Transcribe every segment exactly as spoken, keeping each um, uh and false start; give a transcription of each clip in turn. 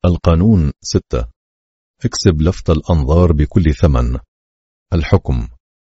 القانون ستة. اكسب لفت الأنظار بكل ثمن. الحكم: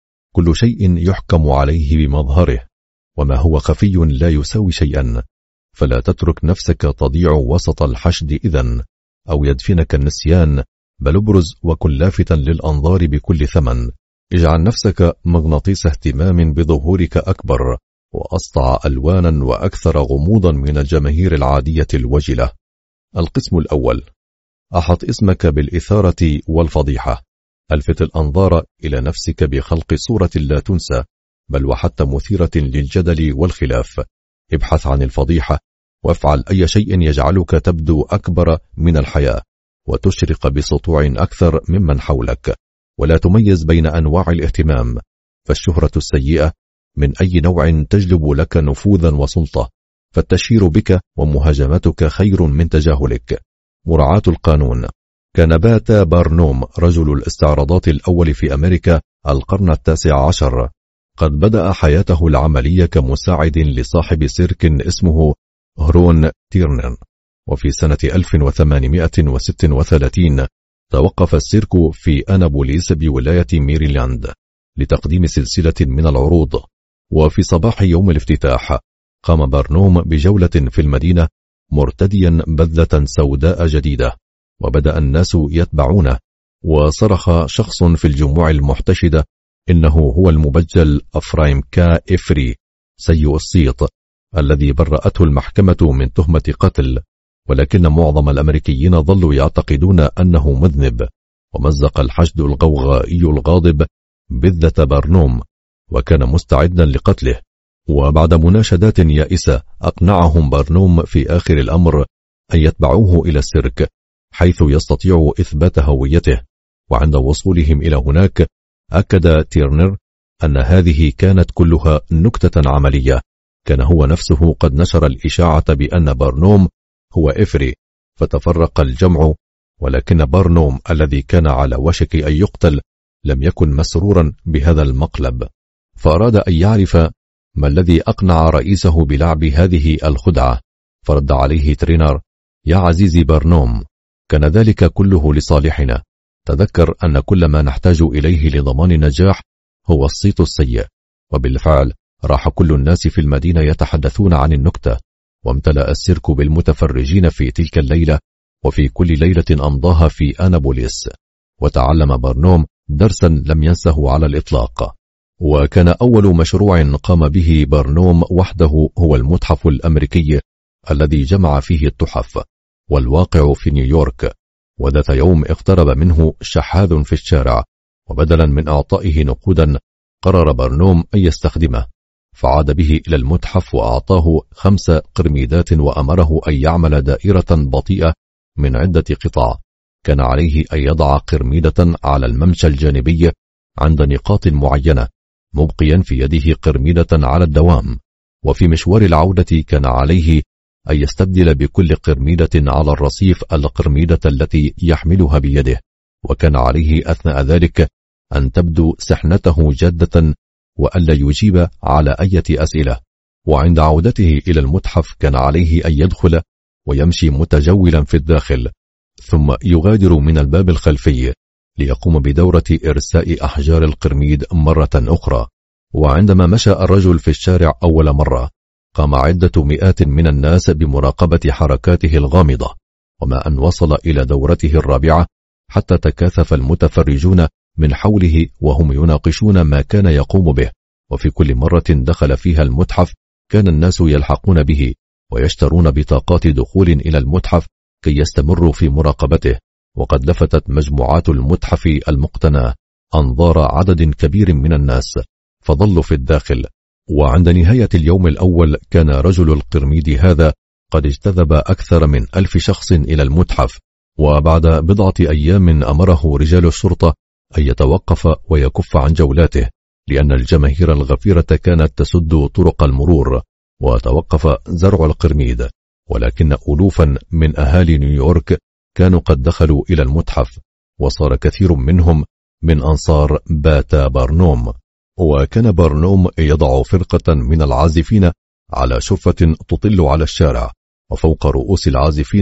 كل شيء يحكم عليه بمظهره، وما هو خفي لا يساوي شيئا، فلا تترك نفسك تضيع وسط الحشد إذن، أو يدفنك النسيان، بل ابرز وكن لافتا للأنظار بكل ثمن. اجعل نفسك مغناطيس اهتمام بظهورك أكبر وأسطع ألوانا وأكثر غموضا من الجماهير العادية الوجلة. القسم الأول: أحط اسمك بالإثارة والفضيحة. ألفت الأنظار إلى نفسك بخلق صورة لا تنسى، بل وحتى مثيرة للجدل والخلاف. ابحث عن الفضيحة، وافعل أي شيء يجعلك تبدو أكبر من الحياة، وتشرق بسطوع أكثر ممن حولك، ولا تميز بين أنواع الاهتمام، فالشهرة السيئة من أي نوع تجلب لك نفوذا وسلطة، فالتشهير بك ومهاجمتك خير من تجاهلك. مراعاة القانون. كان باتا بارنوم رجل الاستعراضات الأول في أمريكا القرن التاسع عشر، قد بدأ حياته العملية كمساعد لصاحب سيرك اسمه هرون تيرنر، وفي سنة ألف وثمانمائة وستة وثلاثين توقف السيرك في أنابوليس بولاية ميريلاند لتقديم سلسلة من العروض. وفي صباح يوم الافتتاح قام بارنوم بجولة في المدينة مرتديا بذلة سوداء جديدة، وبدأ الناس يتبعونه، وصرخ شخص في الجموع المحتشدة إنه هو المبجل أفرايم كا إفري سيء الصيت الذي برأته المحكمة من تهمة قتل، ولكن معظم الأمريكيين ظلوا يعتقدون أنه مذنب، ومزق الحشد الغوغائي الغاضب بذلة بارنوم، وكان مستعدا لقتله. وبعد مناشدات يائسة أقنعهم بارنوم في آخر الأمر أن يتبعوه إلى السيرك، حيث يستطيع إثبات هويته. وعند وصولهم إلى هناك أكد تيرنر أن هذه كانت كلها نكتة عملية، كان هو نفسه قد نشر الإشاعة بأن بارنوم هو إفري، فتفرق الجمع، ولكن بارنوم الذي كان على وشك أن يقتل لم يكن مسرورا بهذا المقلب، فأراد أن يعرف ما الذي أقنع رئيسه بلعب هذه الخدعة. فرد عليه ترينر: يا عزيزي بارنوم، كان ذلك كله لصالحنا. تذكر أن كل ما نحتاج إليه لضمان نجاح هو الصيت السيء. وبالفعل راح كل الناس في المدينة يتحدثون عن النكتة، وامتلأ السيرك بالمتفرجين في تلك الليلة وفي كل ليلة أمضاها في أنابوليس. وتعلم بارنوم درسا لم ينسه على الإطلاق، وكان أول مشروع قام به بارنوم وحده هو المتحف الأمريكي الذي جمع فيه التحف، والواقع في نيويورك. وذات يوم اقترب منه شحاذ في الشارع، وبدلا من أعطائه نقودا قرر بارنوم أن يستخدمه، فعاد به إلى المتحف وأعطاه خمس قرميدات وأمره أن يعمل دائرة بطيئة من عدة قطع، كان عليه أن يضع قرميدة على الممشى الجانبي عند نقاط معينة، مبقيا في يده قرميدة على الدوام. وفي مشوار العودة كان عليه أن يستبدل بكل قرميدة على الرصيف القرميدة التي يحملها بيده، وكان عليه أثناء ذلك أن تبدو سحنته جادة وألا يجيب على أي أسئلة. وعند عودته إلى المتحف كان عليه أن يدخل ويمشي متجولا في الداخل، ثم يغادر من الباب الخلفي ليقوم بدورة إرساء أحجار القرميد مرة أخرى. وعندما مشى الرجل في الشارع أول مرة قام عدة مئات من الناس بمراقبة حركاته الغامضة، وما أن وصل إلى دورته الرابعة حتى تكاثف المتفرجون من حوله وهم يناقشون ما كان يقوم به. وفي كل مرة دخل فيها المتحف كان الناس يلحقون به ويشترون بطاقات دخول إلى المتحف كي يستمروا في مراقبته. وقد لفتت مجموعات المتحف المقتناة أنظار عدد كبير من الناس، فظلوا في الداخل. وعند نهاية اليوم الأول كان رجل القرميد هذا قد اجتذب أكثر من ألف شخص إلى المتحف. وبعد بضعة أيام أمره رجال الشرطة أن يتوقف ويكف عن جولاته، لأن الجماهير الغفيرة كانت تسد طرق المرور، وتوقف زرع القرميد. ولكن ألوفا من أهالي نيويورك كانوا قد دخلوا إلى المتحف، وصار كثير منهم من أنصار باتا بارنوم. وكان بارنوم يضع فرقة من العازفين على شرفة تطل على الشارع، وفوق رؤوس العازفين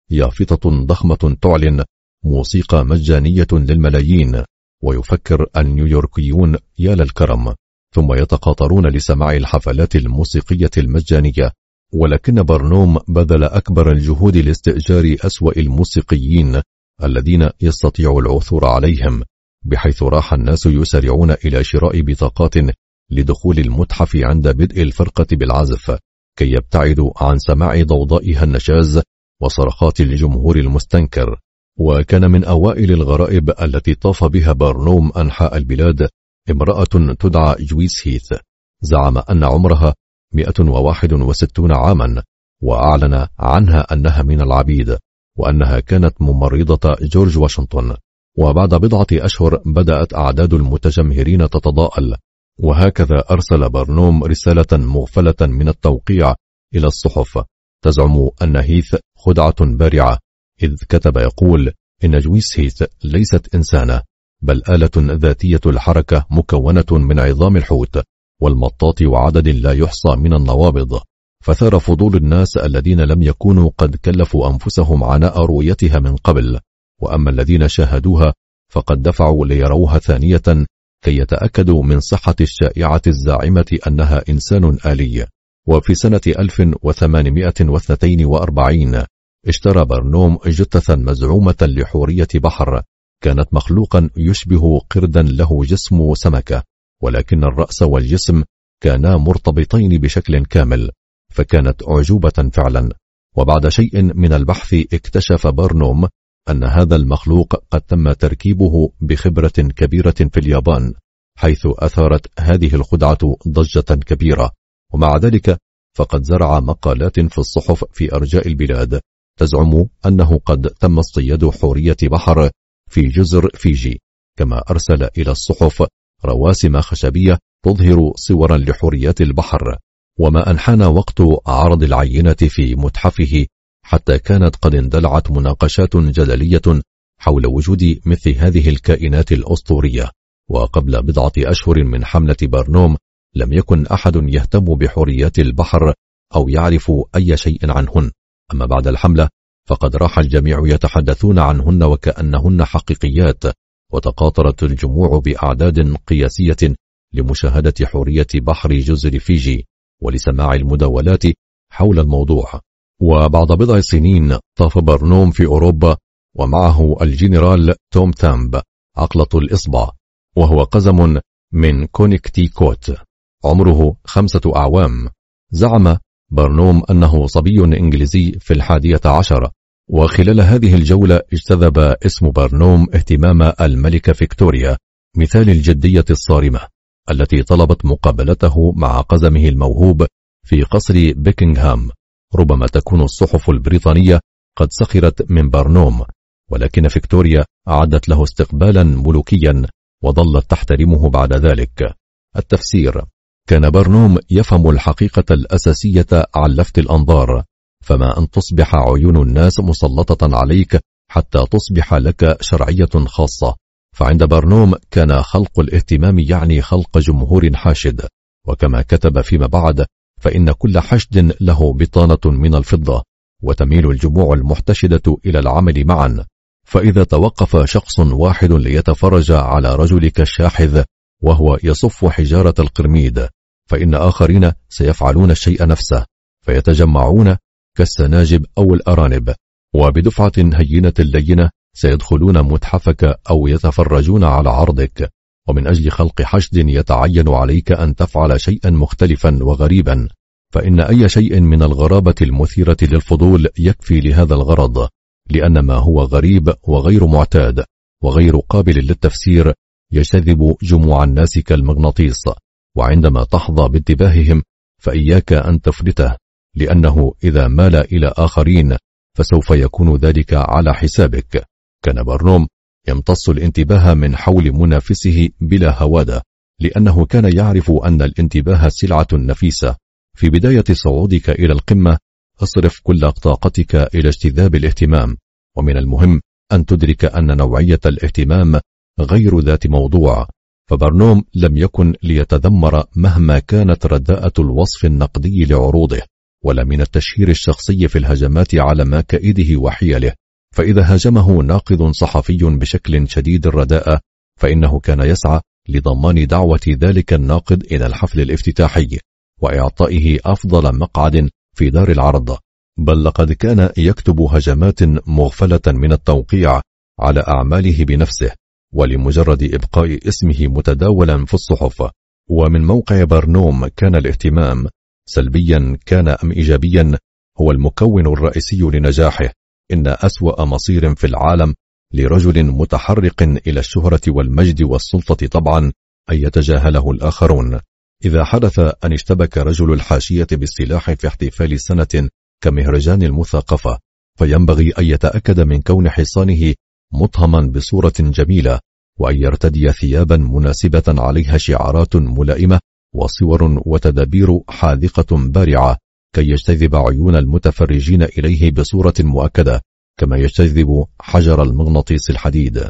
يافطة ضخمة تعلن موسيقى مجانية للملايين، ويفكر النيويوركيون يا للكرم، ثم يتقاطرون لسماع الحفلات الموسيقية المجانية. ولكن برنوم بذل أكبر الجهود لاستئجار أسوأ الموسيقيين الذين يستطيع العثور عليهم، بحيث راح الناس يسارعون إلى شراء بطاقات لدخول المتحف عند بدء الفرقة بالعزف، كي يبتعدوا عن سماع ضوضائها النشاز وصرخات الجمهور المستنكر. وكان من أوائل الغرائب التي طاف بها برنوم أنحاء البلاد امرأة تدعى جويس هيث، زعم أن عمرها مئة وواحد وستون عاما، وأعلن عنها أنها من العبيد، وأنها كانت ممرضة جورج واشنطن. وبعد بضعة أشهر بدأت أعداد المتجمهرين تتضاءل، وهكذا أرسل برنوم رسالة مغفلة من التوقيع إلى الصحف تزعم أن هيث خدعة بارعة، إذ كتب يقول إن جويس هيث ليست إنسانة، بل آلة ذاتية الحركة مكونة من عظام الحوت والمطاط وعدد لا يحصى من النوابض. فثار فضول الناس الذين لم يكونوا قد كلفوا أنفسهم عناء رؤيتها من قبل، وأما الذين شاهدوها فقد دفعوا ليروها ثانية كي يتأكدوا من صحة الشائعة الزاعمة أنها إنسان آلي. وفي سنة ألف وثمانمئة واثنين وأربعين اشترى برنوم جثثا مزعومة لحورية بحر، كانت مخلوقا يشبه قردا له جسم سمكة، ولكن الرأس والجسم كانا مرتبطين بشكل كامل، فكانت أعجوبة فعلا. وبعد شيء من البحث اكتشف برنوم أن هذا المخلوق قد تم تركيبه بخبرة كبيرة في اليابان، حيث أثارت هذه الخدعة ضجة كبيرة. ومع ذلك فقد زرع مقالات في الصحف في أرجاء البلاد تزعم أنه قد تم اصطياد حورية بحر في جزر فيجي، كما أرسل إلى الصحف رواسم خشبية تظهر صورا لحوريات البحر. وما أن حان وقت عرض العينة في متحفه حتى كانت قد اندلعت مناقشات جدلية حول وجود مثل هذه الكائنات الأسطورية. وقبل بضعة أشهر من حملة برنوم لم يكن أحد يهتم بحوريات البحر أو يعرف أي شيء عنهن، أما بعد الحملة فقد راح الجميع يتحدثون عنهن وكأنهن حقيقيات، وتقاطرت الجموع بأعداد قياسية لمشاهدة حورية بحر جزر فيجي ولسماع المداولات حول الموضوع. وبعد بضع سنين طاف برنوم في أوروبا ومعه الجنرال توم تامب عقلة الإصبع، وهو قزم من كونكتيكوت عمره خمسة أعوام. زعم برنوم أنه صبي إنجليزي في الحادية عشر، وخلال هذه الجولة اجتذب اسم برنوم اهتمام الملكة فيكتوريا، مثال الجدية الصارمة التي طلبت مقابلته مع قزمه الموهوب في قصر بيكنغهام. ربما تكون الصحف البريطانية قد سخرت من برنوم، ولكن فيكتوريا أعدت له استقبالا ملوكيا وظلت تحترمه بعد ذلك. التفسير: كان برنوم يفهم الحقيقة الأساسية عن لفت الأنظار، فما أن تصبح عيون الناس مسلطة عليك حتى تصبح لك شرعية خاصة. فعند برنوم كان خلق الاهتمام يعني خلق جمهور حاشد، وكما كتب فيما بعد فإن كل حشد له بطانة من الفضة، وتميل الجموع المحتشدة إلى العمل معا. فإذا توقف شخص واحد ليتفرج على رجلك الشاحذ وهو يصف حجارة القرميد، فإن آخرين سيفعلون الشيء نفسه، فيتجمعون كالسناجب أو الأرانب، وبدفعة هينة لينة سيدخلون متحفك أو يتفرجون على عرضك. ومن أجل خلق حشد يتعين عليك أن تفعل شيئا مختلفا وغريبا، فإن أي شيء من الغرابة المثيرة للفضول يكفي لهذا الغرض، لأن ما هو غريب وغير معتاد وغير قابل للتفسير يجذب جموع الناس كالمغناطيس، وعندما تحظى بانتباههم فإياك أن تفلته، لأنه إذا مال إلى آخرين فسوف يكون ذلك على حسابك. كان برنوم يمتص الانتباه من حول منافسه بلا هوادة، لأنه كان يعرف أن الانتباه سلعة نفيسة. في بداية صعودك إلى القمة اصرف كل طاقتك إلى اجتذاب الاهتمام، ومن المهم أن تدرك أن نوعية الاهتمام غير ذات موضوع. فبرنوم لم يكن ليتذمر مهما كانت رداءة الوصف النقدي لعروضه، ولا من التشهير الشخصي في الهجمات على مكائده وحيله. فإذا هاجمه ناقد صحفي بشكل شديد الرداءة فإنه كان يسعى لضمان دعوة ذلك الناقد إلى الحفل الافتتاحي وإعطائه أفضل مقعد في دار العرض، بل لقد كان يكتب هجمات مغفلة من التوقيع على أعماله بنفسه ولمجرد إبقاء اسمه متداولا في الصحف. ومن موقع برنوم كان الاهتمام سلبيا كان أم إيجابيا هو المكون الرئيسي لنجاحه. إن أسوأ مصير في العالم لرجل متحرق إلى الشهرة والمجد والسلطة طبعا أن يتجاهله الآخرون. إذا حدث أن اشتبك رجل الحاشية بالسلاح في احتفال سنة كمهرجان المثقفة فينبغي أن يتأكد من كون حصانه مطهما بصورة جميلة، وأن يرتدي ثيابا مناسبة عليها شعارات ملائمة وصور وتدابير حاذقة بارعة كي يجتذب عيون المتفرجين إليه بصورة مؤكدة كما يجتذب حجر المغناطيس الحديد.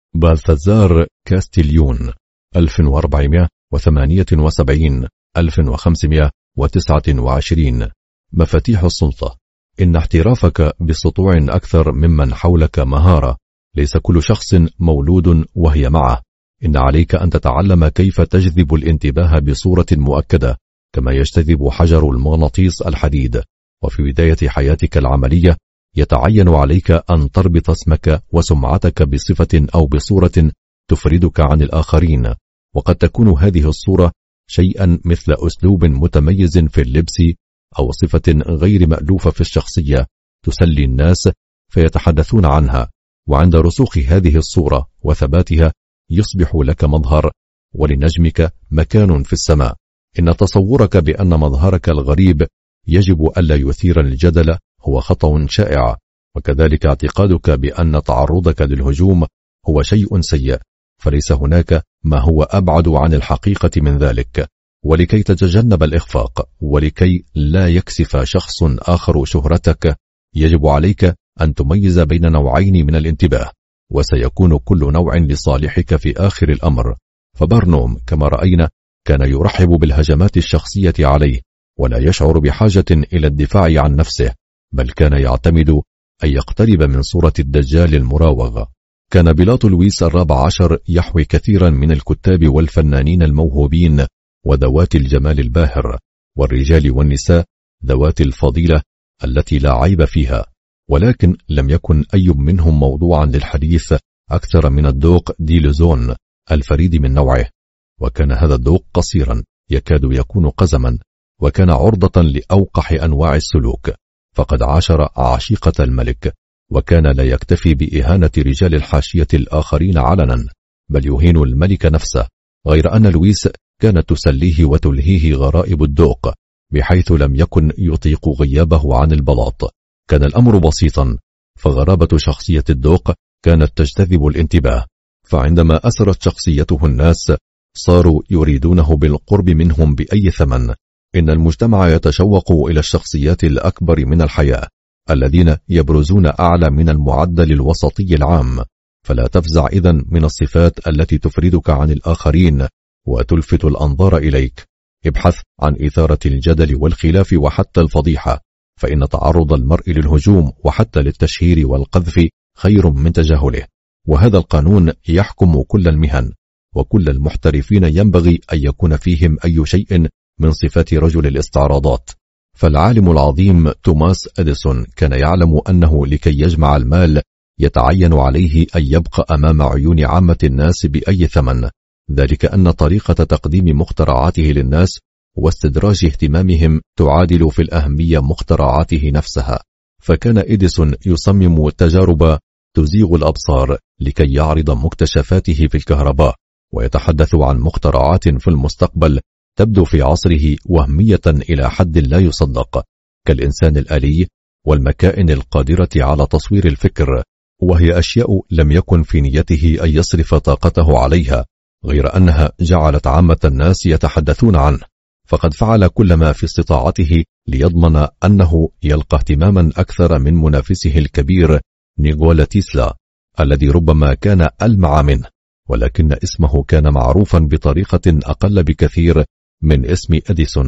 بالثازار كاستيليون ألف وأربعمائة وثمانية وسبعين ألف وخمسمائة وتسعة وعشرين. مفاتيح السلطة. إن احترافك بسطوع أكثر ممن حولك مهارة. ليس كل شخص مولود وهي معه. إن عليك أن تتعلم كيف تجذب الانتباه بصورة مؤكدة كما يجتذب حجر المغناطيس الحديد. وفي بداية حياتك العملية يتعين عليك أن تربط اسمك وسمعتك بصفة أو بصورة تفردك عن الآخرين، وقد تكون هذه الصورة شيئا مثل أسلوب متميز في اللبس أو صفة غير مألوفة في الشخصية تسلي الناس فيتحدثون عنها. وعند رسوخ هذه الصورة وثباتها يصبح لك مظهر ولنجمك مكان في السماء. إن تصورك بأن مظهرك الغريب يجب ألا يثير الجدل هو خطأ شائع، وكذلك اعتقادك بأن تعرضك للهجوم هو شيء سيء، فليس هناك ما هو أبعد عن الحقيقة من ذلك. ولكي تتجنب الإخفاق ولكي لا يكسف شخص آخر شهرتك يجب عليك أن تميز بين نوعين من الانتباه، وسيكون كل نوع لصالحك في آخر الأمر. فبرنوم كما رأينا كان يرحب بالهجمات الشخصية عليه ولا يشعر بحاجة إلى الدفاع عن نفسه، بل كان يعتمد أن يقترب من صورة الدجال المراوغ. كان بيلاط لويس الرابع عشر يحوي كثيرا من الكتاب والفنانين الموهوبين وذوات الجمال الباهر، والرجال والنساء ذوات الفضيلة التي لا عيب فيها، ولكن لم يكن أي منهم موضوعا للحديث أكثر من الدوق دي لوزون الفريد من نوعه. وكان هذا الدوق قصيرا يكاد يكون قزما، وكان عرضة لأوقح أنواع السلوك، فقد عاشر عشيقة الملك، وكان لا يكتفي بإهانة رجال الحاشية الآخرين علنا بل يهين الملك نفسه. غير أن لويس كانت تسليه وتلهيه غرائب الدوق بحيث لم يكن يطيق غيابه عن البلاط. كان الأمر بسيطا، فغرابة شخصية الدوق كانت تجتذب الانتباه، فعندما أسرت شخصيته الناس صاروا يريدونه بالقرب منهم بأي ثمن. إن المجتمع يتشوق إلى الشخصيات الأكبر من الحياة الذين يبرزون أعلى من المعدل الوسطي العام، فلا تفزع إذن من الصفات التي تفردك عن الآخرين وتلفت الأنظار إليك. ابحث عن إثارة الجدل والخلاف وحتى الفضيحة، فإن تعرض المرء للهجوم وحتى للتشهير والقذف خير من تجاهله. وهذا القانون يحكم كل المهن، وكل المحترفين ينبغي أن يكون فيهم أي شيء من صفات رجل الاستعراضات. فالعالم العظيم توماس أديسون كان يعلم أنه لكي يجمع المال يتعين عليه أن يبقى أمام عيون عامة الناس بأي ثمن، ذلك أن طريقة تقديم مخترعاته للناس واستدراج اهتمامهم تعادل في الأهمية مخترعاته نفسها. فكان إديسون يصمم تجارب تزيغ الأبصار لكي يعرض مكتشفاته في الكهرباء، ويتحدث عن مخترعات في المستقبل تبدو في عصره وهمية إلى حد لا يصدق، كالإنسان الآلي والمكائن القادرة على تصوير الفكر، وهي أشياء لم يكن في نيته أن يصرف طاقته عليها، غير أنها جعلت عامة الناس يتحدثون عنه. فقد فعل كل ما في استطاعته ليضمن أنه يلقى اهتماما أكثر من منافسه الكبير نيكولا تيسلا الذي ربما كان ألمع منه، ولكن اسمه كان معروفا بطريقة أقل بكثير من اسم أديسون.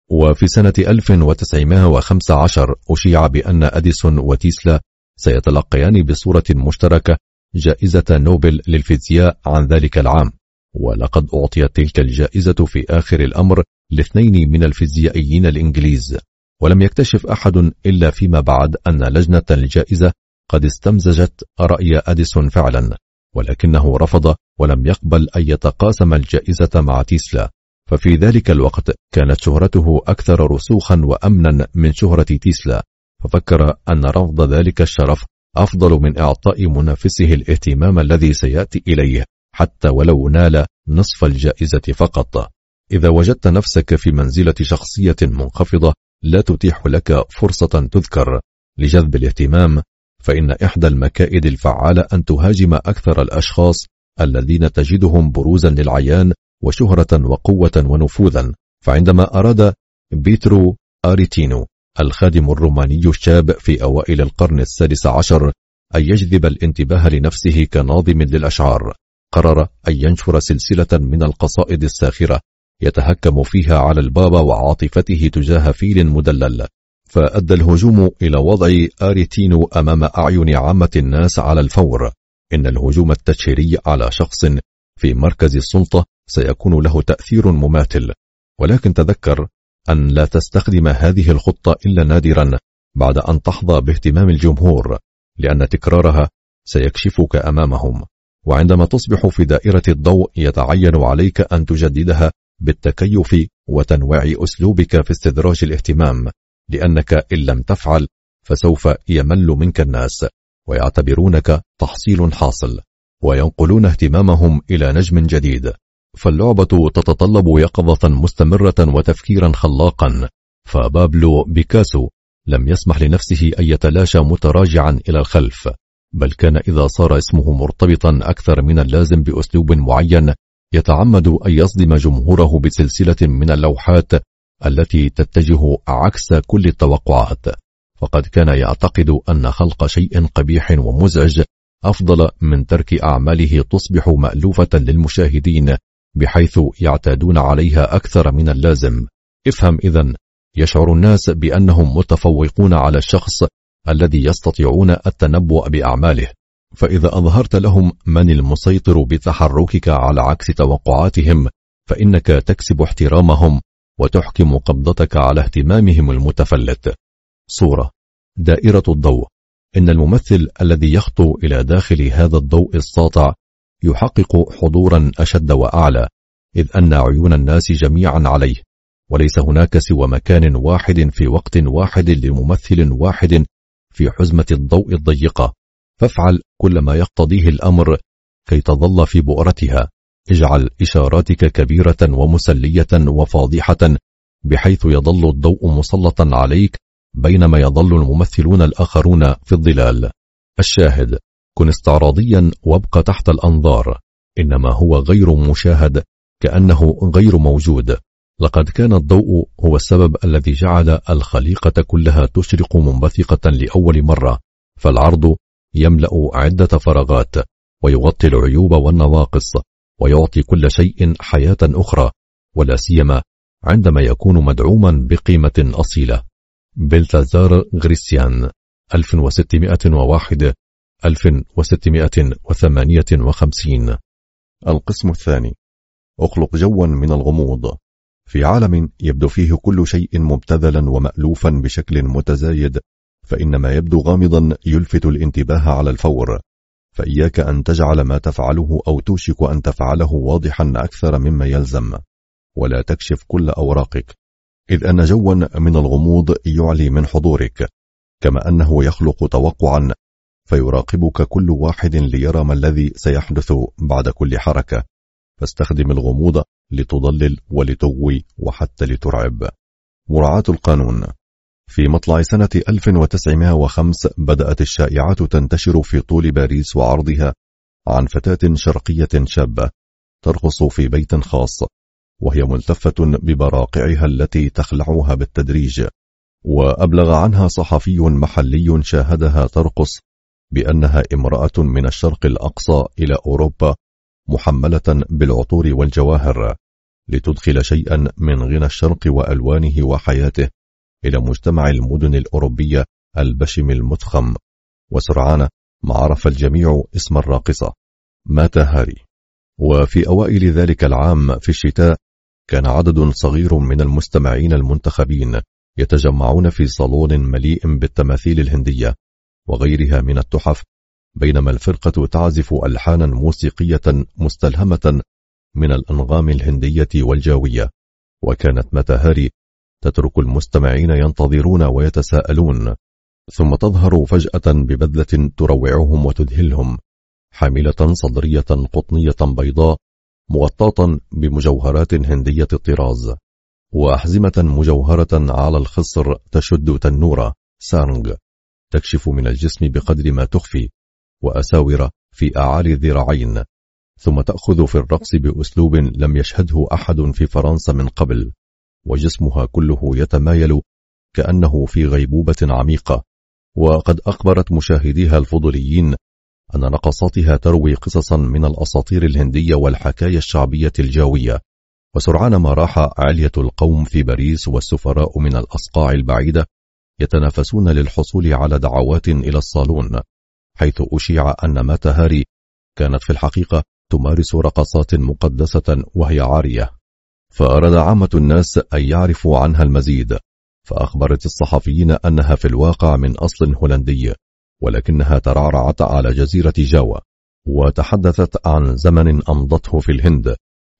وفي سنة ألف وتسعمائة وخمسة عشر أشيع بأن أديسون وتيسلا سيتلقيان بصورة مشتركة جائزة نوبل للفيزياء عن ذلك العام، ولقد أعطيت تلك الجائزة في آخر الأمر لاثنين من الفيزيائيين الإنجليز، ولم يكتشف أحد إلا فيما بعد أن لجنة الجائزة قد استمزجت رأي أديسون فعلا، ولكنه رفض ولم يقبل أن يتقاسم الجائزة مع تيسلا. ففي ذلك الوقت كانت شهرته أكثر رسوخا وأمنا من شهرة تيسلا، ففكر أن رفض ذلك الشرف أفضل من إعطاء منافسه الاهتمام الذي سيأتي إليه حتى ولو نال نصف الجائزة فقط. إذا وجدت نفسك في منزلة شخصية منخفضة لا تتيح لك فرصة تذكر لجذب الاهتمام، فإن إحدى المكائد الفعالة أن تهاجم أكثر الأشخاص الذين تجدهم بروزا للعيان وشهرة وقوة ونفوذا. فعندما أراد بيترو آريتينو الخادم الروماني الشاب في أوائل القرن السادس عشر أن يجذب الانتباه لنفسه كناظم للأشعار، قرر أن ينشر سلسلة من القصائد الساخرة يتهكم فيها على البابا وعاطفته تجاه فيل مدلل، فأدى الهجوم إلى وضع آريتينو أمام أعين عامة الناس على الفور. إن الهجوم التشهيري على شخص في مركز السلطة سيكون له تأثير مماثل، ولكن تذكر أن لا تستخدم هذه الخطة إلا نادرا بعد أن تحظى باهتمام الجمهور، لأن تكرارها سيكشفك أمامهم. وعندما تصبح في دائرة الضوء يتعين عليك أن تجددها بالتكيف وتنويع أسلوبك في استدراج الاهتمام، لأنك إن لم تفعل فسوف يمل منك الناس ويعتبرونك تحصيل حاصل وينقلون اهتمامهم إلى نجم جديد. فاللعبة تتطلب يقظة مستمرة وتفكيرا خلاقا، فبابلو بيكاسو لم يسمح لنفسه أن يتلاشى متراجعا إلى الخلف، بل كان إذا صار اسمه مرتبطا أكثر من اللازم بأسلوب معين يتعمد أن يصدم جمهوره بسلسلة من اللوحات التي تتجه عكس كل التوقعات. فقد كان يعتقد أن خلق شيء قبيح ومزعج أفضل من ترك أعماله تصبح مألوفة للمشاهدين بحيث يعتادون عليها أكثر من اللازم. افهم إذن، يشعر الناس بأنهم متفوقون على الشخص الذي يستطيعون التنبؤ بأعماله، فإذا أظهرت لهم من المسيطر بتحركك على عكس توقعاتهم فإنك تكسب احترامهم وتحكم قبضتك على اهتمامهم المتفلت. صورة دائرة الضوء. إن الممثل الذي يخطو إلى داخل هذا الضوء الساطع يحقق حضورا أشد وأعلى، إذ أن عيون الناس جميعا عليه، وليس هناك سوى مكان واحد في وقت واحد لممثل واحد في حزمة الضوء الضيقة. فافعل كل ما يقتضيه الأمر كي تظل في بؤرتها. اجعل إشاراتك كبيرة ومسلية وفاضحة بحيث يظل الضوء مسلطا عليك بينما يظل الممثلون الآخرون في الظلال. الشاهد: كن استعراضيا وابق تحت الأنظار، إنما هو غير مشاهد كأنه غير موجود. لقد كان الضوء هو السبب الذي جعل الخليقة كلها تشرق منبثقة لأول مرة، فالعرض يملأ عدة فراغات ويغطي العيوب والنواقص ويعطي كل شيء حياة أخرى، ولا سيما عندما يكون مدعوما بقيمة أصيلة. بلتازار غريسيان ألف وستمائة وواحد ألف وستمائة وثمانية وخمسين. القسم الثاني: اخلق جوا من الغموض. في عالم يبدو فيه كل شيء مبتذلا ومألوفا بشكل متزايد، فإن ما يبدو غامضا يلفت الانتباه على الفور، فإياك أن تجعل ما تفعله أو توشك أن تفعله واضحا أكثر مما يلزم، ولا تكشف كل أوراقك، إذ أن جوا من الغموض يعلي من حضورك، كما أنه يخلق توقعا فيراقبك كل واحد ليرى ما الذي سيحدث بعد كل حركة. فاستخدم الغموض لتضلل ولتغوي وحتى لترعب. مراعاة القانون. في مطلع سنة ألف وتسعمائة وخمسة بدأت الشائعات تنتشر في طول باريس وعرضها عن فتاة شرقية شابة ترقص في بيت خاص، وهي ملتفة ببراقعها التي تخلعها بالتدريج. وأبلغ عنها صحفي محلي شاهدها ترقص بأنها امرأة من الشرق الأقصى إلى أوروبا محملة بالعطور والجواهر، لتدخل شيئا من غنى الشرق وألوانه وحياته إلى مجتمع المدن الأوروبية البشم المتخم. وسرعان ما عرف الجميع اسم الراقصة ماتا هاري. وفي أوائل ذلك العام في الشتاء كان عدد صغير من المستمعين المنتخبين يتجمعون في صالون مليء بالتماثيل الهندية وغيرها من التحف، بينما الفرقة تعزف ألحانا موسيقية مستلهمة من الأنغام الهندية والجاوية. وكانت ماتا هاري تترك المستمعين ينتظرون ويتساءلون، ثم تظهر فجأة ببذلة تروعهم وتذهلهم، حاملة صدرية قطنية بيضاء مغطاة بمجوهرات هندية الطراز، وأحزمة مجوهرة على الخصر تشد تنورة سارنج تكشف من الجسم بقدر ما تخفي، وأساور في أعالي الذراعين، ثم تأخذ في الرقص بأسلوب لم يشهده أحد في فرنسا من قبل، وجسمها كله يتمايل كأنه في غيبوبة عميقة. وقد أخبرت مشاهديها الفضوليين أن رقصاتها تروي قصصا من الأساطير الهندية والحكاية الشعبية الجاوية. وسرعان ما راح علية القوم في باريس والسفراء من الأصقاع البعيدة يتنافسون للحصول على دعوات إلى الصالون، حيث أشيع أن ماتا هاري كانت في الحقيقة تمارس رقصات مقدسة وهي عارية. فأراد عامة الناس أن يعرفوا عنها المزيد، فأخبرت الصحفيين أنها في الواقع من أصل هولندي، ولكنها ترعرعت على جزيرة جاوا، وتحدثت عن زمن أمضته في الهند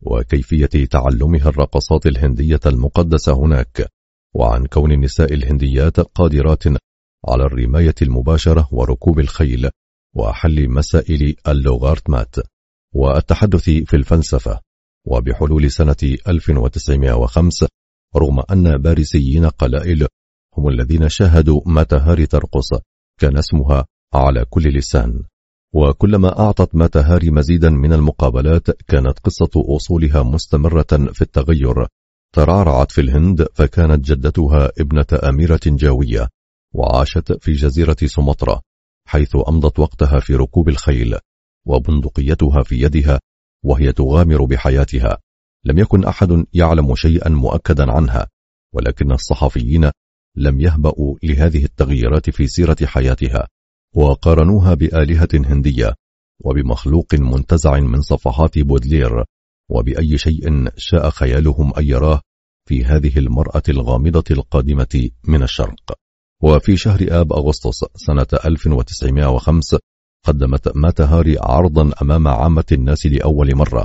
وكيفية تعلمها الرقصات الهندية المقدسة هناك، وعن كون النساء الهنديات قادرات على الرماية المباشرة وركوب الخيل وحل مسائل اللوغارتمات والتحدث في الفلسفة. وبحلول سنة ألف وتسعمائة وخمسة، رغم أن باريسيين قلائل هم الذين شاهدوا ماتا هاري ترقص، كان اسمها على كل لسان. وكلما أعطت ماتا هاري مزيدا من المقابلات كانت قصة أصولها مستمرة في التغير. ترعرعت في الهند، فكانت جدتها ابنة أميرة جاوية، وعاشت في جزيرة سومطرة، حيث أمضت وقتها في ركوب الخيل وبندقيتها في يدها وهي تغامر بحياتها. لم يكن أحد يعلم شيئا مؤكدا عنها، ولكن الصحفيين لم يهبأوا لهذه التغييرات في سيرة حياتها، وقارنوها بآلهة هندية وبمخلوق منتزع من صفحات بودلير، وبأي شيء شاء خيالهم أن يراه في هذه المرأة الغامضة القادمة من الشرق. وفي شهر آب أغسطس سنة ألف وتسعمائة وخمسة قدمت ماتا هاري عرضا أمام عامة الناس لأول مرة،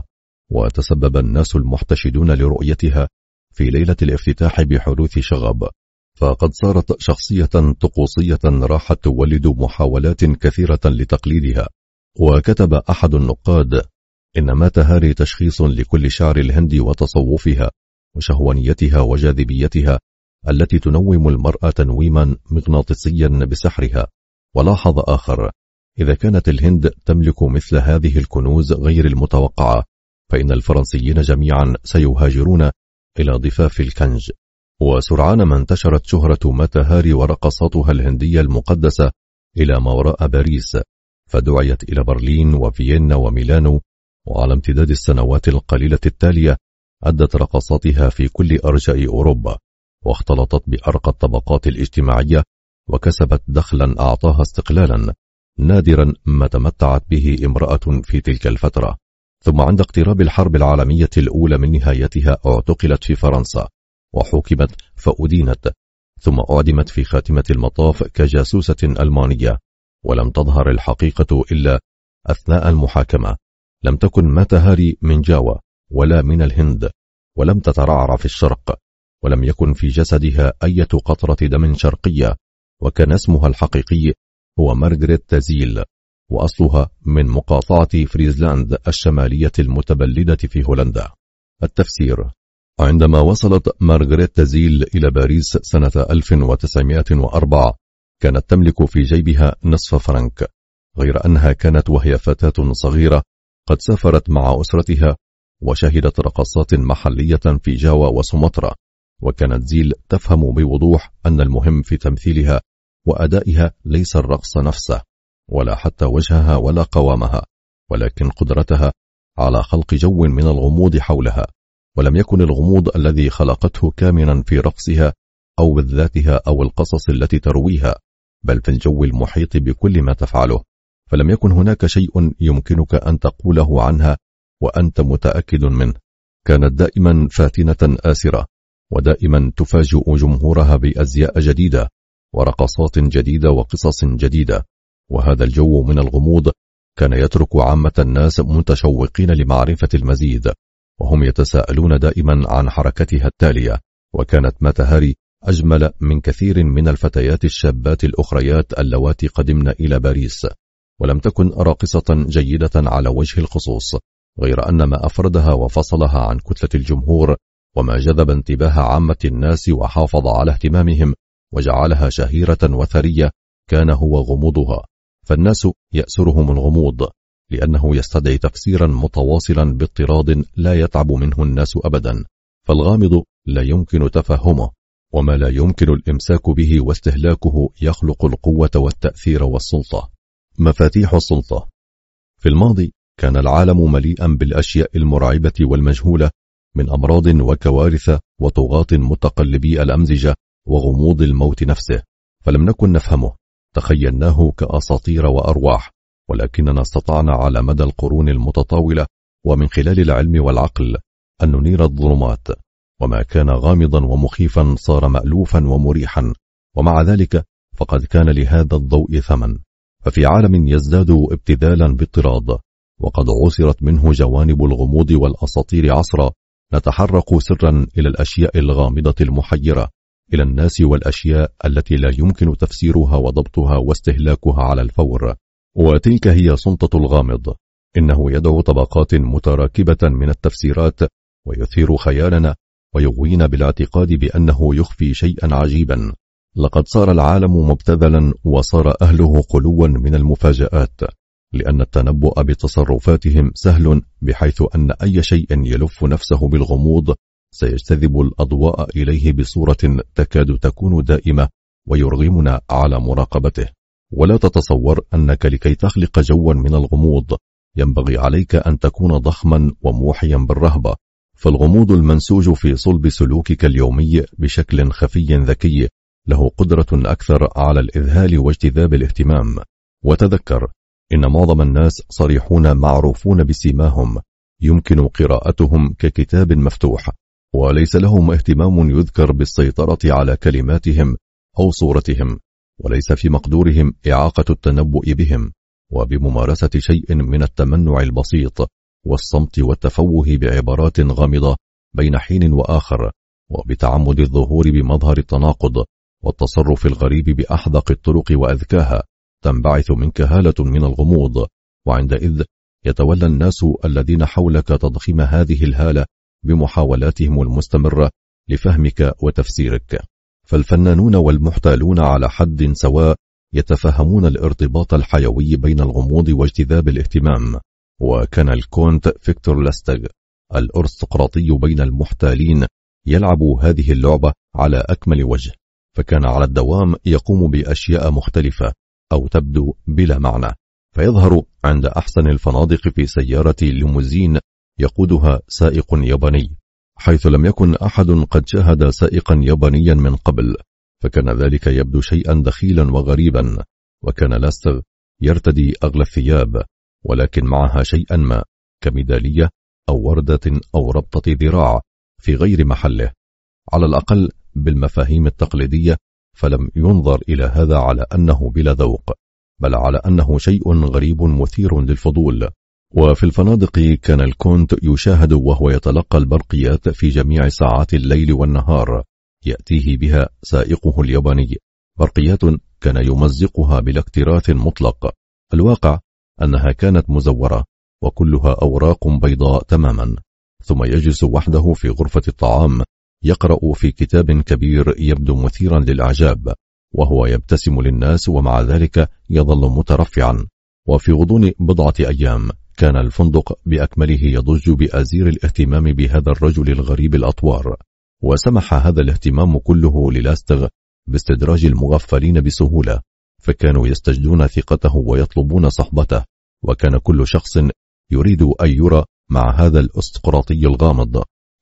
وتسبب الناس المحتشدون لرؤيتها في ليلة الافتتاح بحدوث شغب، فقد صارت شخصية طقوسية راحت تولد محاولات كثيرة لتقليدها. وكتب أحد النقاد إن ماتا هاري تشخيص لكل شعر الهند وتصوفها وشهوانيتها وجاذبيتها التي تنوم المرأة تنويما مغناطيسيا بسحرها. ولاحظ آخر: إذا كانت الهند تملك مثل هذه الكنوز غير المتوقعة، فإن الفرنسيين جميعا سيهاجرون إلى ضفاف الكنج. وسرعان ما انتشرت شهرة ماتا هاري ورقصاتها الهندية المقدسة إلى ما وراء باريس، فدعيت إلى برلين وفيينا وميلانو، وعلى امتداد السنوات القليلة التالية أدت رقصاتها في كل أرجاء أوروبا، واختلطت بأرقى الطبقات الاجتماعية، وكسبت دخلا أعطاها استقلالا نادرا ما تمتعت به امرأة في تلك الفترة. ثم عند اقتراب الحرب العالمية الأولى من نهايتها اعتقلت في فرنسا، وحكمت فأدينت، ثم أعدمت في خاتمة المطاف كجاسوسة ألمانية، ولم تظهر الحقيقة إلا أثناء المحاكمة. لم تكن ماتا هاري من جاوا ولا من الهند، ولم تترعرع في الشرق، ولم يكن في جسدها أي قطرة دم شرقية، وكان اسمها الحقيقي هو مارغريت تازيل، وأصلها من مقاطعة فريزلاند الشمالية المتبلدة في هولندا. التفسير: عندما وصلت مارغريت تازيل إلى باريس سنة ألف وتسعمائة وأربعة كانت تملك في جيبها نصف فرنك، غير أنها كانت وهي فتاة صغيرة قد سافرت مع أسرتها وشهدت رقصات محلية في جاوا وسومطرة، وكانت زيل تفهم بوضوح أن المهم في تمثيلها وأدائها ليس الرقص نفسه، ولا حتى وجهها ولا قوامها، ولكن قدرتها على خلق جو من الغموض حولها. ولم يكن الغموض الذي خلقته كامنا في رقصها أو بذاتها أو القصص التي ترويها، بل في الجو المحيط بكل ما تفعله، فلم يكن هناك شيء يمكنك أن تقوله عنها وأنت متأكد منه. كانت دائما فاتنة آسرة، ودائما تفاجئ جمهورها بأزياء جديدة ورقصات جديدة وقصص جديدة، وهذا الجو من الغموض كان يترك عامة الناس متشوقين لمعرفة المزيد، وهم يتساءلون دائما عن حركتها التالية. وكانت ماتا هاري أجمل من كثير من الفتيات الشابات الأخريات اللواتي قدمن إلى باريس، ولم تكن راقصة جيدة على وجه الخصوص، غير أن ما أفردها وفصلها عن كتلة الجمهور وما جذب انتباه عامة الناس وحافظ على اهتمامهم وجعلها شهيرة وثرية كان هو غموضها. فالناس يأسرهم الغموض لأنه يستدعي تفسيرا متواصلا باضطراد لا يتعب منه الناس أبدا، فالغامض لا يمكن تفهمه، وما لا يمكن الإمساك به واستهلاكه يخلق القوة والتأثير والسلطة. مفاتيح السلطة. في الماضي كان العالم مليئا بالأشياء المرعبة والمجهولة من أمراض وكوارث وطغاة متقلبي الأمزجة وغموض الموت نفسه، فلم نكن نفهمه، تخيلناه كأساطير وأرواح، ولكننا استطعنا على مدى القرون المتطاولة ومن خلال العلم والعقل أن ننير الظلمات، وما كان غامضا ومخيفا صار مألوفا ومريحا، ومع ذلك فقد كان لهذا الضوء ثمن. ففي عالم يزداد ابتذالا باضطراد وقد عصرت منه جوانب الغموض والأساطير عصرا، نتحرك سرا إلى الأشياء الغامضة المحيرة، إلى الناس والأشياء التي لا يمكن تفسيرها وضبطها واستهلاكها على الفور. وتلك هي سلطة الغامض، إنه يدعو طبقات متراكبة من التفسيرات ويثير خيالنا ويغوينا بالاعتقاد بأنه يخفي شيئا عجيبا. لقد صار العالم مبتذلا وصار أهله قلوا من المفاجآت، لأن التنبؤ بتصرفاتهم سهل، بحيث أن أي شيء يلف نفسه بالغموض سيجتذب الأضواء إليه بصورة تكاد تكون دائمة ويرغمنا على مراقبته. ولا تتصور أنك لكي تخلق جوا من الغموض ينبغي عليك أن تكون ضخما وموحيا بالرهبة، فالغموض المنسوج في صلب سلوكك اليومي بشكل خفي ذكي له قدرة أكثر على الإذهال واجتذاب الاهتمام. وتذكر إن معظم الناس صريحون معروفون بسيماهم، يمكن قراءتهم ككتاب مفتوح، وليس لهم اهتمام يذكر بالسيطرة على كلماتهم أو صورتهم، وليس في مقدورهم إعاقة التنبؤ بهم، وبممارسة شيء من التمنع البسيط والصمت والتفوه بعبارات غامضة بين حين وآخر، وبتعمد الظهور بمظهر التناقض والتصرف الغريب بأحدق الطرق وأذكاها، تنبعث منك هالة من الغموض، وعندئذ يتولى الناس الذين حولك تضخيم هذه الهالة بمحاولاتهم المستمرة لفهمك وتفسيرك. فالفنانون والمحتالون على حد سواء يتفهمون الارتباط الحيوي بين الغموض واجتذاب الاهتمام. وكان الكونت فيكتور لاستغ الأرستقراطي بين المحتالين يلعب هذه اللعبة على أكمل وجه، فكان على الدوام يقوم بأشياء مختلفة أو تبدو بلا معنى، فيظهر عند أحسن الفنادق في سيارة ليموزين يقودها سائق ياباني، حيث لم يكن أحد قد شاهد سائقا يابانيا من قبل، فكان ذلك يبدو شيئا دخيلا وغريبا. وكان لاستغ يرتدي أغلى الثياب، ولكن معها شيئا ما كميدالية أو وردة أو ربطة ذراع في غير محله، على الأقل بالمفاهيم التقليدية، فلم ينظر إلى هذا على أنه بلا ذوق، بل على أنه شيء غريب مثير للفضول. وفي الفنادق كان الكونت يشاهد وهو يتلقى البرقيات في جميع ساعات الليل والنهار، يأتيه بها سائقه الياباني، برقيات كان يمزقها بلا اكتراث مطلق. الواقع أنها كانت مزورة وكلها أوراق بيضاء تماما، ثم يجلس وحده في غرفة الطعام يقرأ في كتاب كبير يبدو مثيرا للإعجاب، وهو يبتسم للناس ومع ذلك يظل مترفعا. وفي غضون بضعة أيام كان الفندق بأكمله يضج بأزير الاهتمام بهذا الرجل الغريب الأطوار، وسمح هذا الاهتمام كله للاستغ باستدراج المغفلين بسهولة، فكانوا يستجدون ثقته ويطلبون صحبته، وكان كل شخص يريد أن يرى مع هذا الأستقراطي الغامض.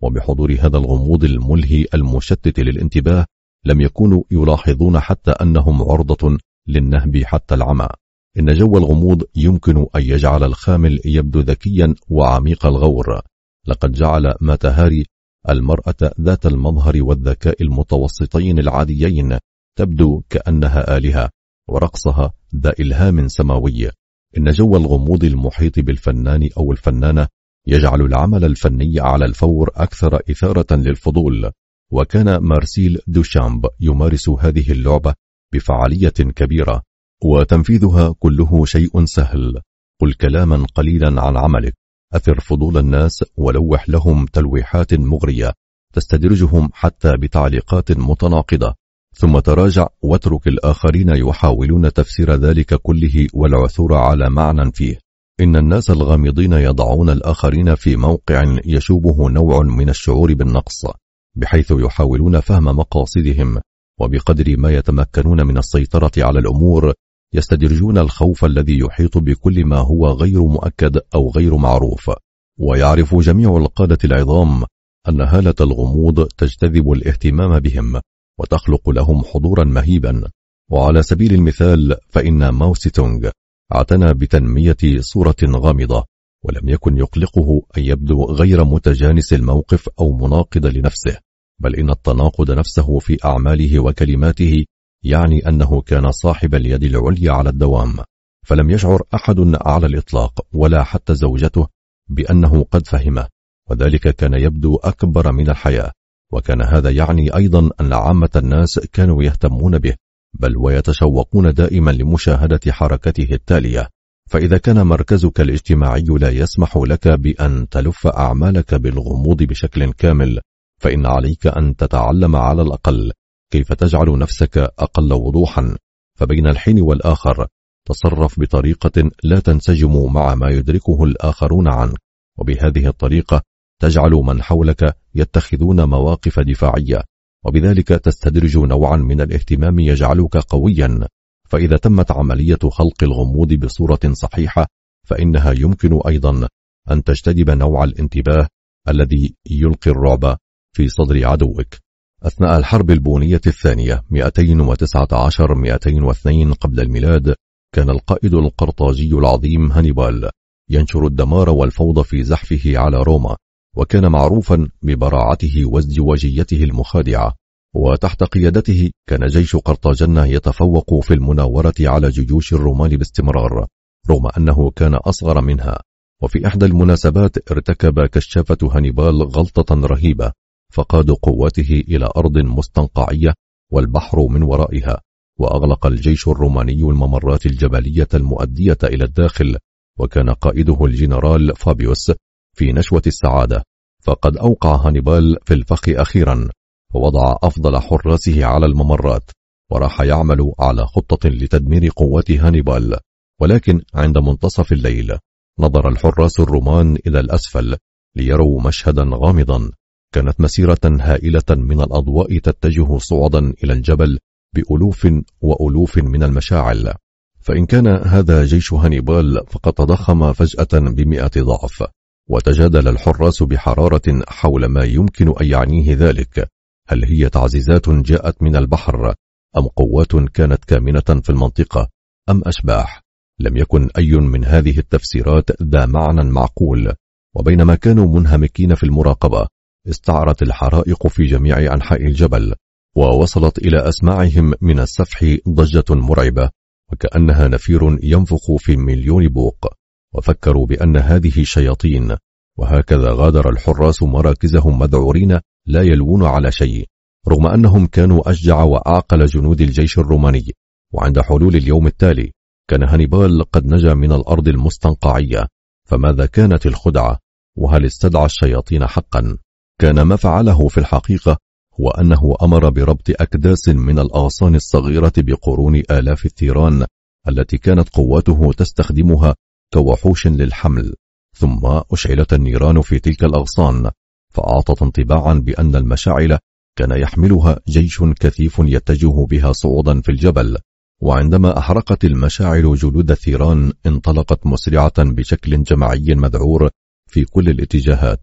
وبحضور هذا الغموض الملهي المشتت للانتباه لم يكونوا يلاحظون حتى أنهم عرضة للنهب حتى العمى. إن جو الغموض يمكن أن يجعل الخامل يبدو ذكيا وعميق الغور. لقد جعل ماتا هاري المرأة ذات المظهر والذكاء المتوسطين العاديين تبدو كأنها آلهة، ورقصها ذا إلهام سماوي. إن جو الغموض المحيط بالفنان أو الفنانة يجعل العمل الفني على الفور أكثر إثارة للفضول، وكان مارسيل دوشامب يمارس هذه اللعبة بفعالية كبيرة، وتنفيذها كله شيء سهل. قل كلاما قليلا عن عملك، أثر فضول الناس ولوح لهم تلويحات مغرية تستدرجهم حتى بتعليقات متناقضة، ثم تراجع واترك الآخرين يحاولون تفسير ذلك كله والعثور على معنى فيه. إن الناس الغامضين يضعون الآخرين في موقع يشوبه نوع من الشعور بالنقص، بحيث يحاولون فهم مقاصدهم، وبقدر ما يتمكنون من السيطرة على الأمور يستدرجون الخوف الذي يحيط بكل ما هو غير مؤكد أو غير معروف. ويعرف جميع القادة العظام أن هالة الغموض تجتذب الاهتمام بهم وتخلق لهم حضورا مهيبا. وعلى سبيل المثال فإن ماو سي تونغ اعتنى بتنمية صورة غامضة، ولم يكن يقلقه أن يبدو غير متجانس الموقف أو مناقض لنفسه، بل إن التناقض نفسه في أعماله وكلماته يعني أنه كان صاحب اليد العليا على الدوام. فلم يشعر أحد على الإطلاق ولا حتى زوجته بأنه قد فهمه، وذلك كان يبدو أكبر من الحياة. وكان هذا يعني أيضا أن عامة الناس كانوا يهتمون به، بل ويتشوقون دائما لمشاهدة حركته التالية. فإذا كان مركزك الاجتماعي لا يسمح لك بأن تلف أعمالك بالغموض بشكل كامل، فإن عليك أن تتعلم على الأقل كيف تجعل نفسك أقل وضوحا. فبين الحين والآخر تصرف بطريقة لا تنسجم مع ما يدركه الآخرون عنك، وبهذه الطريقة تجعل من حولك يتخذون مواقف دفاعية، وبذلك تستدرج نوعا من الاهتمام يجعلك قويا. فإذا تمت عملية خلق الغموض بصورة صحيحة فإنها يمكن أيضا أن تجتذب نوع الانتباه الذي يلقي الرعب في صدر عدوك. أثناء الحرب البونية الثانية مئتين وتسعة عشر مئتين واثنين قبل الميلاد، كان القائد القرطاجي العظيم هانيبال ينشر الدمار والفوضى في زحفه على روما، وكان معروفا ببراعته وازدواجيته المخادعة. وتحت قيادته كان جيش قرطاجنة يتفوق في المناورة على جيوش الرومان باستمرار، رغم أنه كان أصغر منها. وفي إحدى المناسبات ارتكب كشافة هانيبال غلطة رهيبة، فقاد قوته إلى أرض مستنقعية والبحر من ورائها، وأغلق الجيش الروماني الممرات الجبلية المؤدية إلى الداخل، وكان قائده الجنرال فابيوس في نشوة السعادة. فقد أوقع هانيبال في الفخ أخيرا، ووضع أفضل حراسه على الممرات، وراح يعمل على خطة لتدمير قوات هانيبال. ولكن عند منتصف الليل نظر الحراس الرومان إلى الأسفل ليروا مشهدا غامضا. كانت مسيرة هائلة من الأضواء تتجه صعدا إلى الجبل بألوف وألوف من المشاعل. فإن كان هذا جيش هانيبال فقد تضخم فجأة بمئة ضعف، وتجادل الحراس بحرارة حول ما يمكن أن يعنيه ذلك. هل هي تعزيزات جاءت من البحر، أم قوات كانت كامنة في المنطقة، أم أشباح؟ لم يكن أي من هذه التفسيرات ذا معنى معقول. وبينما كانوا منهمكين في المراقبة استعرت الحرائق في جميع أنحاء الجبل، ووصلت إلى أسماعهم من السفح ضجة مرعبة وكأنها نفير ينفخ في مليون بوق، وفكروا بأن هذه شياطين. وهكذا غادر الحراس مراكزهم مذعورين لا يلوون على شيء، رغم أنهم كانوا أشجع وأعقل جنود الجيش الروماني. وعند حلول اليوم التالي كان هانيبال قد نجا من الأرض المستنقعية. فماذا كانت الخدعة؟ وهل استدعى الشياطين حقا؟ كان ما فعله في الحقيقة هو أنه أمر بربط أكداس من الأغصان الصغيرة بقرون آلاف الثيران التي كانت قواته تستخدمها كوحوش للحمل، ثم أشعلت النيران في تلك الأغصان، فأعطت انطباعا بأن المشاعل كان يحملها جيش كثيف يتجه بها صعودا في الجبل. وعندما أحرقت المشاعل جلود الثيران انطلقت مسرعة بشكل جماعي مذعور في كل الاتجاهات،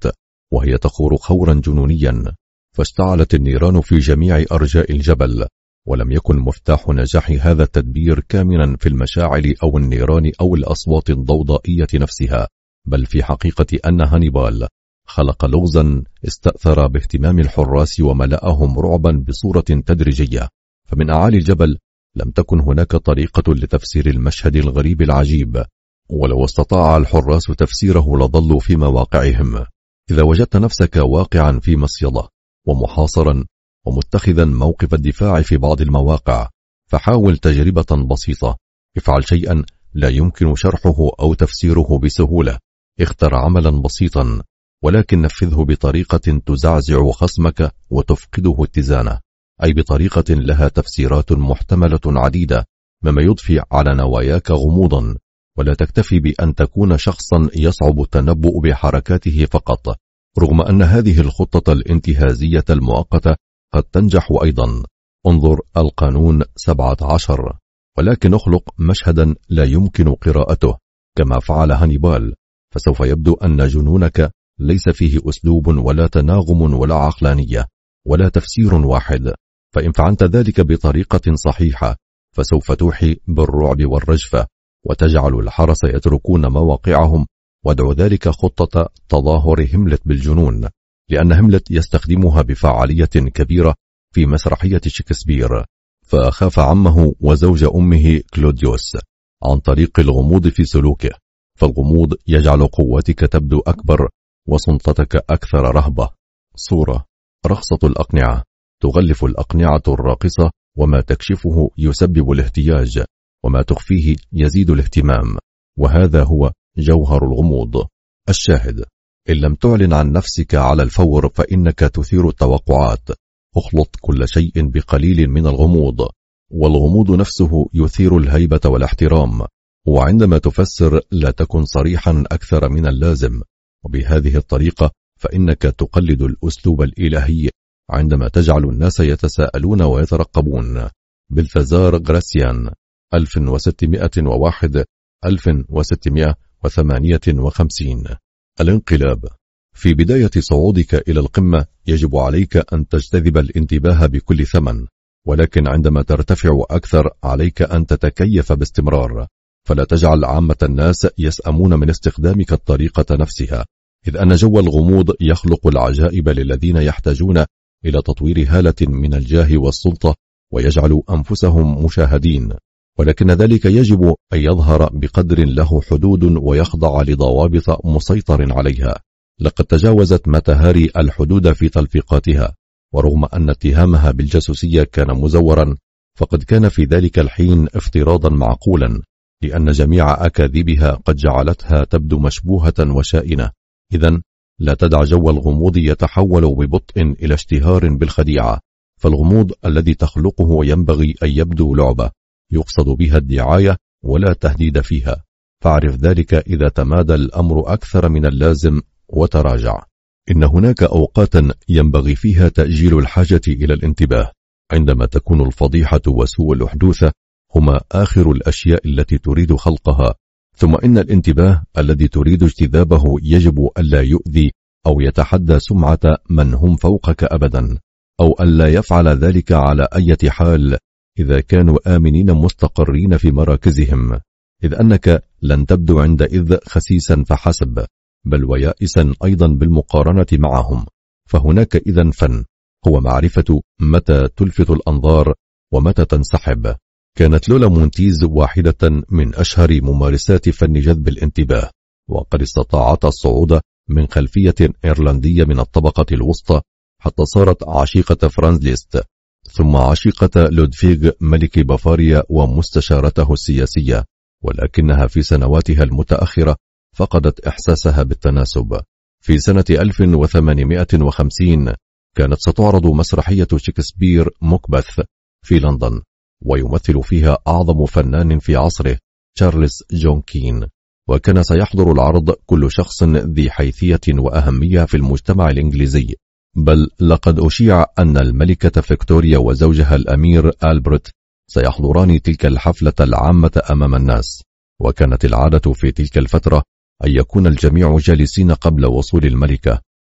وهي تخور خورا جنونيا، فاشتعلت النيران في جميع أرجاء الجبل، ولم يكن مفتاح نجاح هذا التدبير كامنا في المشاعل أو النيران أو الأصوات الضوضائية نفسها، بل في حقيقة أن هانيبال خلق لغزا استأثر باهتمام الحراس وملأهم رعبا بصورة تدريجية. فمن أعالي الجبل لم تكن هناك طريقة لتفسير المشهد الغريب العجيب، ولو استطاع الحراس تفسيره لظلوا في مواقعهم. إذا وجدت نفسك واقعا في مصيدة ومحاصرا ومتخذا موقف الدفاع في بعض المواقع، فحاول تجربة بسيطة. افعل شيئا لا يمكن شرحه أو تفسيره بسهولة. اختر عملا بسيطا ولكن نفذه بطريقة تزعزع خصمك وتفقده اتزانه، أي بطريقة لها تفسيرات محتملة عديدة، مما يضفي على نواياك غموضا. ولا تكتفي بأن تكون شخصا يصعب التنبؤ بحركاته فقط، رغم أن هذه الخطة الانتهازية المؤقتة قد تنجح أيضا. انظر القانون سبعة عشر. ولكن اخلق مشهدا لا يمكن قراءته كما فعل هانيبال، فسوف يبدو أن جنونك ليس فيه أسلوب ولا تناغم ولا عقلانية ولا تفسير واحد. فإن فعلت ذلك بطريقة صحيحة فسوف توحي بالرعب والرجفة، وتجعل الحرس يتركون مواقعهم. وادعو ذلك خطة تظاهر هيملت بالجنون، لأن هيملت يستخدمها بفعالية كبيرة في مسرحية شكسبير. فأخاف عمه وزوج أمه كلوديوس عن طريق الغموض في سلوكه، فالغموض يجعل قوتك تبدو أكبر وسلطتك أكثر رهبة. صورة: رخصة الأقنعة تغلف الأقنعة الراقصة، وما تكشفه يسبب الاهتياج، وما تخفيه يزيد الاهتمام، وهذا هو جوهر الغموض. الشاهد: إن لم تعلن عن نفسك على الفور فإنك تثير التوقعات. اخلط كل شيء بقليل من الغموض، والغموض نفسه يثير الهيبة والاحترام. وعندما تفسر لا تكن صريحا أكثر من اللازم، وبهذه الطريقة فإنك تقلد الأسلوب الإلهي عندما تجعل الناس يتساءلون ويترقبون. بلثازار غراسيان ألف وستمائة وواحد ألف وستمائة وثمانية وخمسين. الانقلاب. في بداية صعودك إلى القمة يجب عليك أن تجتذب الانتباه بكل ثمن، ولكن عندما ترتفع أكثر عليك أن تتكيف باستمرار. فلا تجعل عامة الناس يسأمون من استخدامك الطريقة نفسها، إذ أن جو الغموض يخلق العجائب للذين يحتاجون إلى تطوير هالة من الجاه والسلطة ويجعل أنفسهم مشاهدين. ولكن ذلك يجب أن يظهر بقدر له حدود ويخضع لضوابط مسيطر عليها. لقد تجاوزت متهاري الحدود في تلفيقاتها، ورغم أن اتهامها بالجاسوسية كان مزورا، فقد كان في ذلك الحين افتراضا معقولا، لأن جميع أكاذيبها قد جعلتها تبدو مشبوهة وشائنة. إذن لا تدع جو الغموض يتحول ببطء إلى اشتهار بالخديعة، فالغموض الذي تخلقه ينبغي أن يبدو لعبة يقصد بها الدعاية ولا تهديد فيها. فاعرف ذلك إذا تمادى الأمر أكثر من اللازم وتراجع. إن هناك أوقاتا ينبغي فيها تأجيل الحاجة إلى الانتباه، عندما تكون الفضيحة وسوء الأحدوث هما آخر الأشياء التي تريد خلقها. ثم إن الانتباه الذي تريد اجتذابه يجب ألا يؤذي أو يتحدى سمعة من هم فوقك أبدا، أو ألا يفعل ذلك على أي حال إذا كانوا آمنين مستقرين في مراكزهم، إذ أنك لن تبدو عندئذ خسيسا فحسب، بل ويائسا أيضا بالمقارنة معهم. فهناك إذن فن هو معرفة متى تلفت الأنظار ومتى تنسحب. كانت لولا مونتيز واحدة من أشهر ممارسات فن جذب الانتباه، وقد استطاعت الصعود من خلفية إيرلندية من الطبقة الوسطى حتى صارت عشيقة فرانز ليست، ثم عشيقة لودفيغ ملك بافاريا ومستشارته السياسية، ولكنها في سنواتها المتأخرة فقدت إحساسها بالتناسب. في سنة ألف وثمانمائة وخمسين كانت ستعرض مسرحية شكسبير مكبث في لندن، ويمثل فيها أعظم فنان في عصره تشارلز جون كين، وكان سيحضر العرض كل شخص ذي حيثية وأهمية في المجتمع الإنجليزي. بل لقد أشيع أن الملكة فيكتوريا وزوجها الأمير ألبرت سيحضران تلك الحفلة العامة أمام الناس، وكانت العادة في تلك الفترة أن يكون الجميع جالسين قبل وصول الملكة،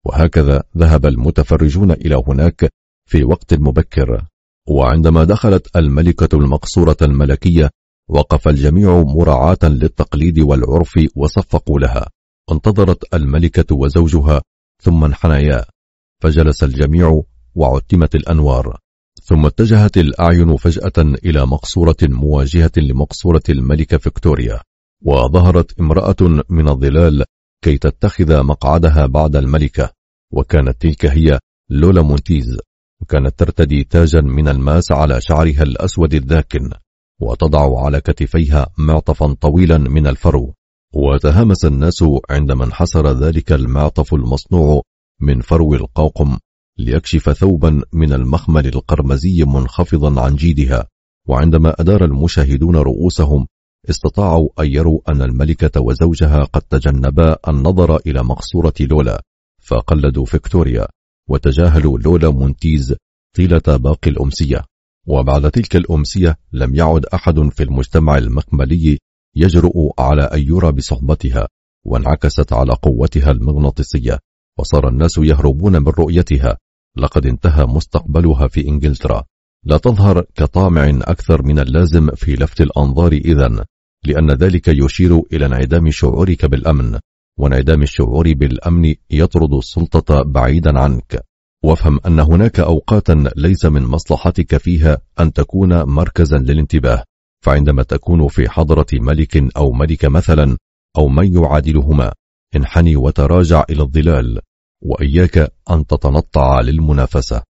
وهكذا ذهب المتفرجون إلى هناك في وقت مبكر. وعندما دخلت الملكة المقصورة الملكية وقف الجميع مراعاة للتقليد والعرف وصفقوا لها. انتظرت الملكة وزوجها ثم انحنيا، فجلس الجميع وعتمت الأنوار، ثم اتجهت الأعين فجأة إلى مقصورة مواجهة لمقصورة الملكة فيكتوريا، وظهرت امرأة من الظلال كي تتخذ مقعدها بعد الملكة، وكانت تلك هي لولا مونتيز، وكانت ترتدي تاجا من الماس على شعرها الأسود الذاكن، وتضع على كتفيها معطفا طويلا من الفرو. وتهامس الناس عندما انحسر ذلك المعطف المصنوع من فرو القوقم ليكشف ثوبا من المخمل القرمزي منخفضا عن جيدها. وعندما أدار المشاهدون رؤوسهم استطاعوا أن يروا أن الملكة وزوجها قد تجنبا النظر إلى مقصورة لولا، فقلدوا فيكتوريا وتجاهلوا لولا مونتيز طيلة باقي الأمسية. وبعد تلك الأمسية لم يعد أحد في المجتمع المخملي يجرؤ على أن يرى بصحبتها، وانعكست على قوتها المغناطيسية، وصار الناس يهربون من رؤيتها. لقد انتهى مستقبلها في إنجلترا، لا تظهر كطامع أكثر من اللازم في لفت الأنظار إذن، لأن ذلك يشير إلى انعدام شعورك بالأمن، وانعدام الشعور بالأمن يطرد السلطة بعيدا عنك. وافهم أن هناك أوقاتا ليس من مصلحتك فيها أن تكون مركزا للانتباه، فعندما تكون في حضرة ملك أو ملكة مثلا أو من يعادلهما انحني وتراجع إلى الظلال، وإياك أن تتنطع للمنافسة.